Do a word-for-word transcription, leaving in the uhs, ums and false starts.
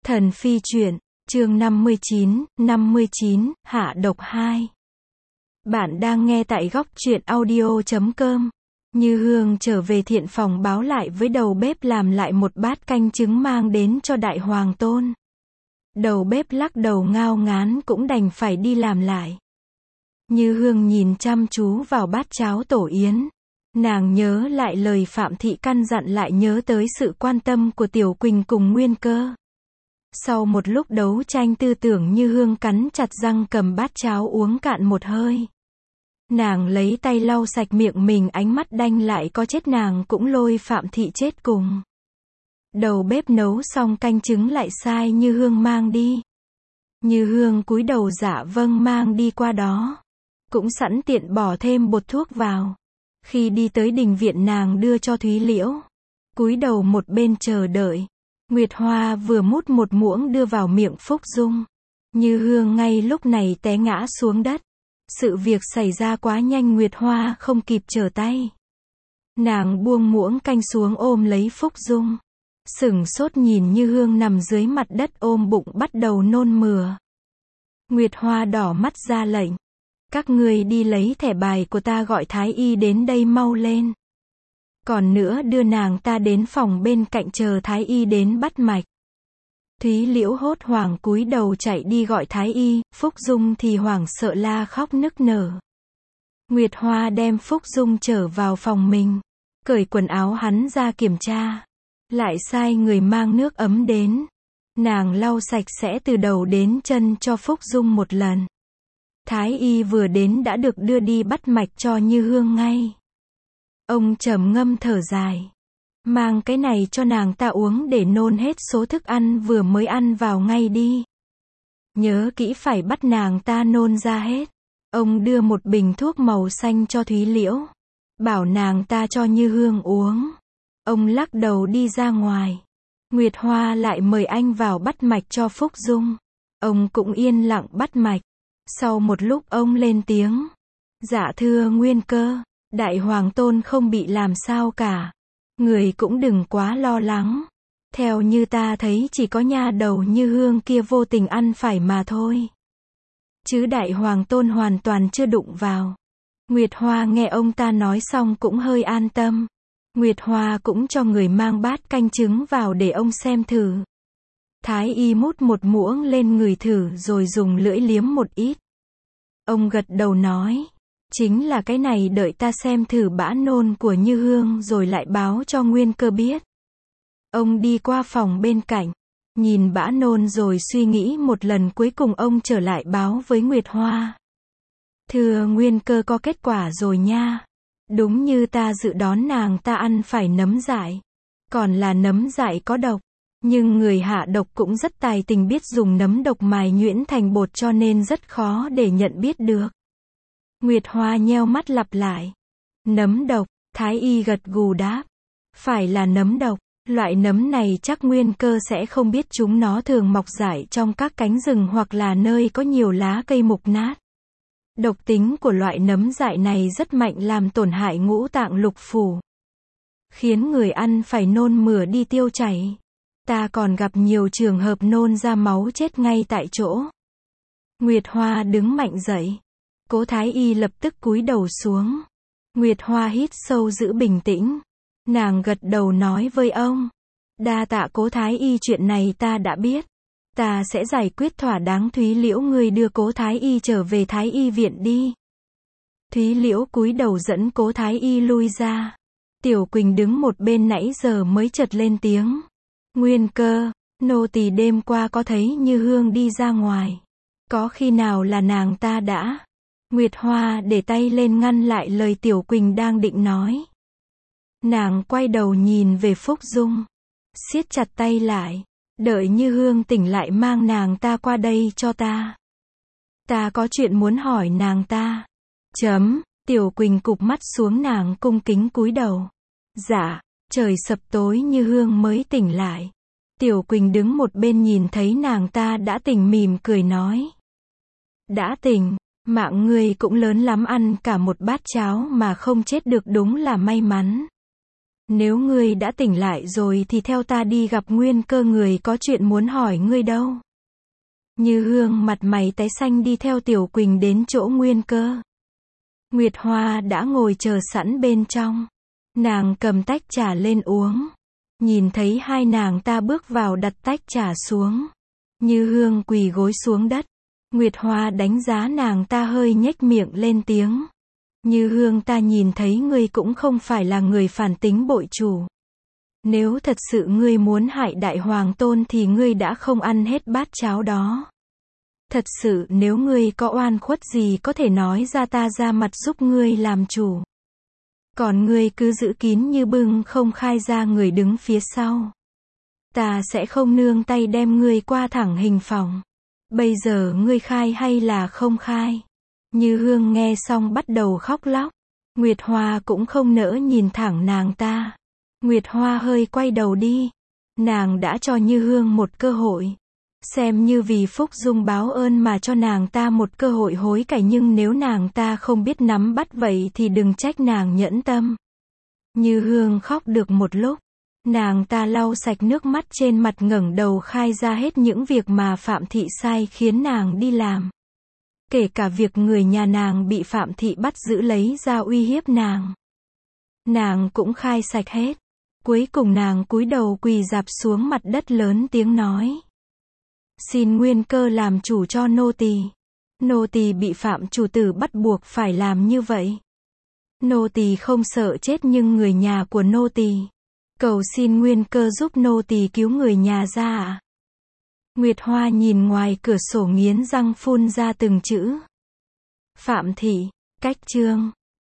Thần phi truyện, chương năm mươi chín, năm mươi chín, hạ độc hai. Bạn đang nghe tại góc truyện audio chấm com. Như Hương trở về thiện phòng báo lại với đầu bếp làm lại một bát canh trứng mang đến cho đại hoàng tôn. Đầu bếp lắc đầu ngao ngán cũng đành phải đi làm lại. Như Hương nhìn chăm chú vào bát cháo tổ yến. Nàng nhớ lại lời Phạm Thị căn dặn, lại nhớ tới sự quan tâm của Tiểu Quỳnh cùng Nguyên Cơ. Sau một lúc đấu tranh tư tưởng, Như Hương cắn chặt răng cầm bát cháo uống cạn một hơi. Nàng lấy tay lau sạch miệng mình, ánh mắt đanh lại, có chết nàng cũng lôi Phạm Thị chết cùng. Đầu bếp nấu xong canh trứng lại sai Như Hương mang đi. Như Hương cúi đầu dạ vâng mang đi qua đó. Cũng sẵn tiện bỏ thêm bột thuốc vào. Khi đi tới đình viện nàng đưa cho Thúy Liễu. Cúi đầu một bên chờ đợi. Nguyệt Hoa vừa mút một muỗng đưa vào miệng Phúc Dung. Như Hương ngay lúc này té ngã xuống đất. Sự việc xảy ra quá nhanh, Nguyệt Hoa không kịp trở tay. Nàng buông muỗng canh xuống ôm lấy Phúc Dung. Sửng sốt nhìn Như Hương nằm dưới mặt đất ôm bụng bắt đầu nôn mửa. Nguyệt Hoa đỏ mắt ra lệnh. Các ngươi đi lấy thẻ bài của ta, gọi thái y đến đây mau lên. Còn nữa đưa nàng ta đến phòng bên cạnh chờ thái y đến bắt mạch. Thúy Liễu hốt hoảng cúi đầu chạy đi gọi thái y, Phúc Dung thì hoảng sợ la khóc nức nở. Nguyệt Hoa đem Phúc Dung trở vào phòng mình, cởi quần áo hắn ra kiểm tra, lại sai người mang nước ấm đến. Nàng lau sạch sẽ từ đầu đến chân cho Phúc Dung một lần. Thái y vừa đến đã được đưa đi bắt mạch cho Như Hương ngay. Ông trầm ngâm thở dài. Mang cái này cho nàng ta uống để nôn hết số thức ăn vừa mới ăn vào ngay đi. Nhớ kỹ phải bắt nàng ta nôn ra hết. Ông đưa một bình thuốc màu xanh cho Thúy Liễu. Bảo nàng ta cho Như Hương uống. Ông lắc đầu đi ra ngoài. Nguyệt Hoa lại mời anh vào bắt mạch cho Phúc Dung. Ông cũng yên lặng bắt mạch. Sau một lúc ông lên tiếng. Dạ thưa Nguyên Cơ, đại hoàng tôn không bị làm sao cả. Người cũng đừng quá lo lắng. Theo như ta thấy chỉ có nha đầu Như Hương kia vô tình ăn phải mà thôi. Chứ đại hoàng tôn hoàn toàn chưa đụng vào. Nguyệt Hoa nghe ông ta nói xong cũng hơi an tâm. Nguyệt Hoa cũng cho người mang bát canh trứng vào để ông xem thử. Thái y mút một muỗng lên người thử rồi dùng lưỡi liếm một ít. Ông gật đầu nói. Chính là cái này, đợi ta xem thử bã nôn của Như Hương rồi lại báo cho Nguyên Cơ biết. Ông đi qua phòng bên cạnh, nhìn bã nôn rồi suy nghĩ một lần, cuối cùng ông trở lại báo với Nguyệt Hoa. Thưa Nguyên Cơ, có kết quả rồi nha. Đúng như ta dự đoán, nàng ta ăn phải nấm dại. Còn là nấm dại có độc. Nhưng người hạ độc cũng rất tài tình, biết dùng nấm độc mài nhuyễn thành bột cho nên rất khó để nhận biết được. Nguyệt Hoa nheo mắt lặp lại. Nấm độc, thái y gật gù đáp. Phải là nấm độc, loại nấm này chắc Nguyên Cơ sẽ không biết, chúng nó thường mọc rải trong các cánh rừng hoặc là nơi có nhiều lá cây mục nát. Độc tính của loại nấm dại này rất mạnh, làm tổn hại ngũ tạng lục phủ. Khiến người ăn phải nôn mửa đi tiêu chảy. Ta còn gặp nhiều trường hợp nôn ra máu chết ngay tại chỗ. Nguyệt Hoa đứng mạnh dậy. Cố thái y lập tức cúi đầu xuống. Nguyệt Hoa hít sâu giữ bình tĩnh. Nàng gật đầu nói với ông. Đa tạ Cố thái y, chuyện này ta đã biết. Ta sẽ giải quyết thỏa đáng. Thúy Liễu, ngươi đưa Cố thái y trở về thái y viện đi. Thúy Liễu cúi đầu dẫn Cố thái y lui ra. Tiểu Quỳnh đứng một bên nãy giờ mới chợt lên tiếng. Nguyên Cơ, nô tỳ đêm qua có thấy Như Hương đi ra ngoài. Có khi nào là nàng ta đã... Nguyệt Hoa để tay lên ngăn lại lời Tiểu Quỳnh đang định nói. Nàng quay đầu nhìn về Phúc Dung. Siết chặt tay lại. Đợi Như Hương tỉnh lại mang nàng ta qua đây cho ta. Ta có chuyện muốn hỏi nàng ta. Chấm. Tiểu Quỳnh cụp mắt xuống, nàng cung kính cúi đầu. Dạ. Trời sập tối Như Hương mới tỉnh lại. Tiểu Quỳnh đứng một bên nhìn thấy nàng ta đã tỉnh, mỉm cười nói. Đã tỉnh. Mạng ngươi cũng lớn lắm, ăn cả một bát cháo mà không chết được, đúng là may mắn. Nếu ngươi đã tỉnh lại rồi thì theo ta đi gặp Nguyên Cơ, người có chuyện muốn hỏi ngươi đâu. Như Hương mặt mày tái xanh đi theo Tiểu Quỳnh đến chỗ Nguyên Cơ. Nguyệt Hoa đã ngồi chờ sẵn bên trong. Nàng cầm tách trà lên uống. Nhìn thấy hai nàng ta bước vào đặt tách trà xuống. Như Hương quỳ gối xuống đất. Nguyệt Hoa đánh giá nàng ta hơi nhếch miệng lên tiếng. Như Hương, ta nhìn thấy ngươi cũng không phải là người phản tính bội chủ. Nếu thật sự ngươi muốn hại Đại Hoàng Tôn thì ngươi đã không ăn hết bát cháo đó. Thật sự nếu ngươi có oan khuất gì có thể nói ra, ta ra mặt giúp ngươi làm chủ. Còn ngươi cứ giữ kín như bưng không khai ra người đứng phía sau. Ta sẽ không nương tay đem ngươi qua thẳng hình phòng. Bây giờ ngươi khai hay là không khai? Như Hương nghe xong bắt đầu khóc lóc. Nguyệt Hoa cũng không nỡ nhìn thẳng nàng ta. Nguyệt Hoa hơi quay đầu đi. Nàng đã cho Như Hương một cơ hội. Xem như vì Phúc Dung báo ơn mà cho nàng ta một cơ hội hối cải, nhưng nếu nàng ta không biết nắm bắt vậy thì đừng trách nàng nhẫn tâm. Như Hương khóc được một lúc. Nàng ta lau sạch nước mắt trên mặt, ngẩng đầu khai ra hết những việc mà Phạm Thị sai khiến nàng đi làm. Kể cả việc người nhà nàng bị Phạm Thị bắt giữ lấy ra uy hiếp nàng. Nàng cũng khai sạch hết. Cuối cùng nàng cúi đầu quỳ rạp xuống mặt đất lớn tiếng nói. Xin Nguyên Cơ làm chủ cho nô tỳ. Nô tỳ bị Phạm chủ tử bắt buộc phải làm như vậy. Nô tỳ không sợ chết, nhưng người nhà của nô tỳ. Cầu xin Nguyên Cơ giúp nô tỳ cứu người nhà ra ạ. Nguyệt Hoa nhìn ngoài cửa sổ nghiến răng phun ra từng chữ. Phạm Thị, cách chương.